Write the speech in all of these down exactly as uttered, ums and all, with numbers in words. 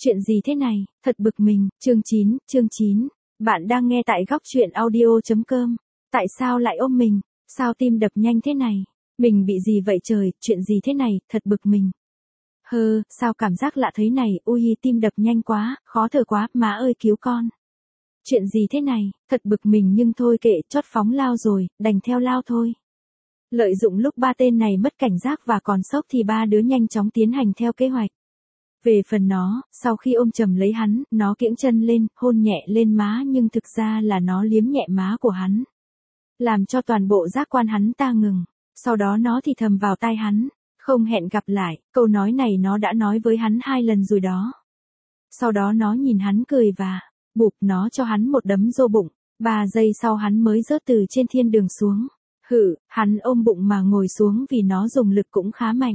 Chuyện gì thế này, thật bực mình, chương chín, chương chín. Bạn đang nghe tại góc chuyện audio.com. Tại sao lại ôm mình? Sao tim đập nhanh thế này? Mình bị gì vậy trời, chuyện gì thế này, thật bực mình. Hơ, sao cảm giác lạ thế này, ui tim đập nhanh quá, khó thở quá, má ơi cứu con. Chuyện gì thế này, thật bực mình nhưng thôi kệ, chót phóng lao rồi, đành theo lao thôi. Lợi dụng lúc ba tên này mất cảnh giác và còn sốc thì ba đứa nhanh chóng tiến hành theo kế hoạch. Về phần nó, sau khi ôm chầm lấy hắn, nó kiễng chân lên, hôn nhẹ lên má nhưng thực ra là nó liếm nhẹ má của hắn. Làm cho toàn bộ giác quan hắn ta ngừng. Sau đó nó thì thầm vào tai hắn. Không hẹn gặp lại, câu nói này nó đã nói với hắn hai lần rồi đó. Sau đó nó nhìn hắn cười và bụp nó cho hắn một đấm vô bụng. Ba giây sau hắn mới rớt từ trên thiên đường xuống. Hự, hắn ôm bụng mà ngồi xuống vì nó dùng lực cũng khá mạnh.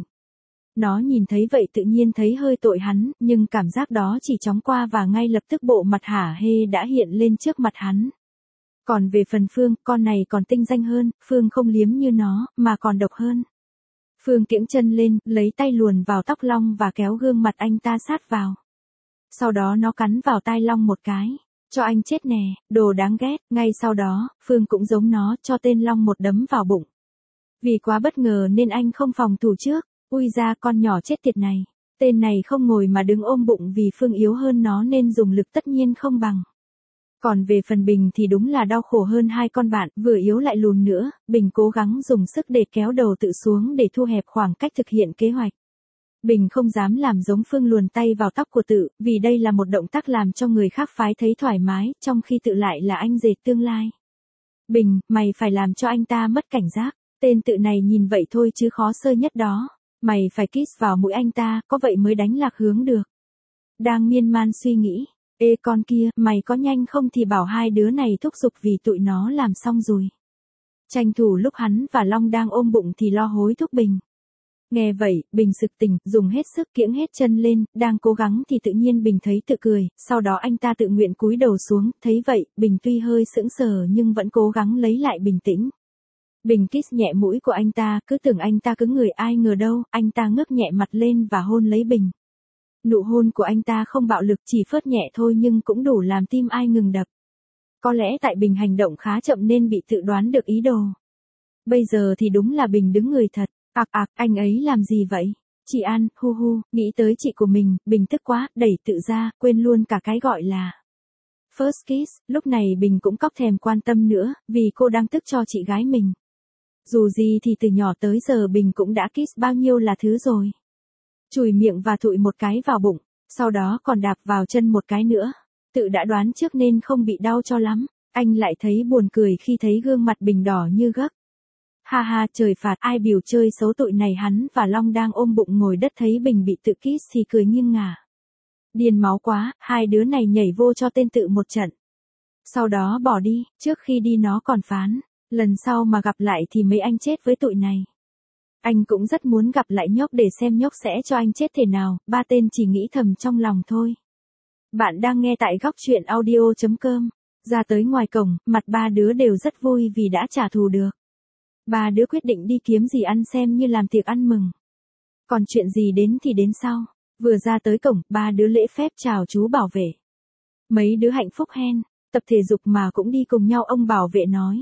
Nó nhìn thấy vậy tự nhiên thấy hơi tội hắn, nhưng cảm giác đó chỉ chóng qua và ngay lập tức bộ mặt hả hê đã hiện lên trước mặt hắn. Còn về phần Phương, con này còn tinh danh hơn, Phương không liếm như nó, mà còn độc hơn. Phương kiễng chân lên, lấy tay luồn vào tóc Long và kéo gương mặt anh ta sát vào. Sau đó nó cắn vào tai Long một cái. Cho anh chết nè, đồ đáng ghét. Ngay sau đó, Phương cũng giống nó, cho tên Long một đấm vào bụng. Vì quá bất ngờ nên anh không phòng thủ trước. Ui ra con nhỏ chết tiệt này. Tên này không ngồi mà đứng ôm bụng vì Phương yếu hơn nó nên dùng lực tất nhiên không bằng. Còn về phần Bình thì đúng là đau khổ hơn hai con bạn, vừa yếu lại lùn nữa, Bình cố gắng dùng sức để kéo đầu tự xuống để thu hẹp khoảng cách thực hiện kế hoạch. Bình không dám làm giống Phương luồn tay vào tóc của tự, vì đây là một động tác làm cho người khác phái thấy thoải mái, trong khi tự lại là anh rể tương lai. Bình, mày phải làm cho anh ta mất cảnh giác, tên tự này nhìn vậy thôi chứ khó sơ nhất đó. Mày phải kiss vào mũi anh ta, có vậy mới đánh lạc hướng được. Đang miên man suy nghĩ. Ê con kia, mày có nhanh không thì bảo hai đứa này thúc giục vì tụi nó làm xong rồi. Tranh thủ lúc hắn và Long đang ôm bụng thì lo hối thúc Bình. Nghe vậy, Bình sực tỉnh, dùng hết sức kiễng hết chân lên, đang cố gắng thì tự nhiên Bình thấy tự cười, sau đó anh ta tự nguyện cúi đầu xuống, thấy vậy, Bình tuy hơi sững sờ nhưng vẫn cố gắng lấy lại bình tĩnh. Bình kiss nhẹ mũi của anh ta, cứ tưởng anh ta cứng người ai ngờ đâu, anh ta ngước nhẹ mặt lên và hôn lấy Bình. Nụ hôn của anh ta không bạo lực chỉ phớt nhẹ thôi nhưng cũng đủ làm tim ai ngừng đập. Có lẽ tại Bình hành động khá chậm nên bị tự đoán được ý đồ. Bây giờ thì đúng là Bình đứng người thật, ạc ạc, anh ấy làm gì vậy? Chị An, hu hu, nghĩ tới chị của mình, Bình tức quá, đẩy tự ra, quên luôn cả cái gọi là first kiss, lúc này Bình cũng cóc thèm quan tâm nữa, vì cô đang tức cho chị gái mình. Dù gì thì từ nhỏ tới giờ Bình cũng đã kiss bao nhiêu là thứ rồi. Chùi miệng và thụi một cái vào bụng, sau đó còn đạp vào chân một cái nữa. Tự đã đoán trước nên không bị đau cho lắm. Anh lại thấy buồn cười khi thấy gương mặt Bình đỏ như gấc. Ha ha trời phạt ai biểu chơi xấu tụi này hắn và Long đang ôm bụng ngồi đất thấy Bình bị tự kiss thì cười nghiêng ngả. Điên máu quá, hai đứa này nhảy vô cho tên tự một trận. Sau đó bỏ đi, trước khi đi nó còn phán. Lần sau mà gặp lại thì mấy anh chết với tụi này. Anh cũng rất muốn gặp lại nhóc để xem nhóc sẽ cho anh chết thế nào, ba tên chỉ nghĩ thầm trong lòng thôi. Bạn đang nghe tại góc chuyện audio.com. Ra tới ngoài cổng, mặt ba đứa đều rất vui vì đã trả thù được. Ba đứa quyết định đi kiếm gì ăn xem như làm tiệc ăn mừng. Còn chuyện gì đến thì đến sau. Vừa ra tới cổng, ba đứa lễ phép chào chú bảo vệ. Mấy đứa hạnh phúc hen, tập thể dục mà cũng đi cùng nhau ông bảo vệ nói.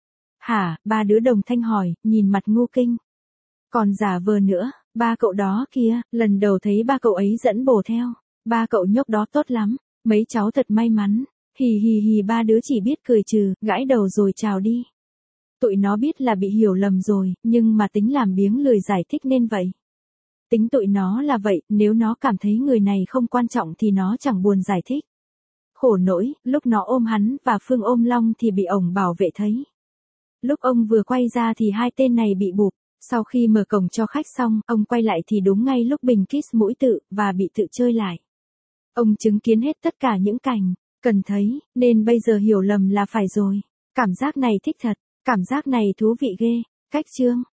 Hả, ba đứa đồng thanh hỏi, nhìn mặt ngu kinh. Còn giả vờ nữa, ba cậu đó kia, lần đầu thấy ba cậu ấy dẫn bồ theo. Ba cậu nhóc đó tốt lắm, mấy cháu thật may mắn. Hì hì hì ba đứa chỉ biết cười trừ, gãi đầu rồi chào đi. Tụi nó biết là bị hiểu lầm rồi, nhưng mà tính làm biếng lười giải thích nên vậy. Tính tụi nó là vậy, nếu nó cảm thấy người này không quan trọng thì nó chẳng buồn giải thích. Khổ nỗi, lúc nó ôm hắn và Phương ôm Long thì bị ổng bảo vệ thấy. Lúc ông vừa quay ra thì hai tên này bị bụp. Sau khi mở cổng cho khách xong, ông quay lại thì đúng ngay lúc Bình kiss mũi tự, và bị tự chơi lại. Ông chứng kiến hết tất cả những cảnh, cần thấy, nên bây giờ hiểu lầm là phải rồi. Cảm giác này thích thật, cảm giác này thú vị ghê. Cách chương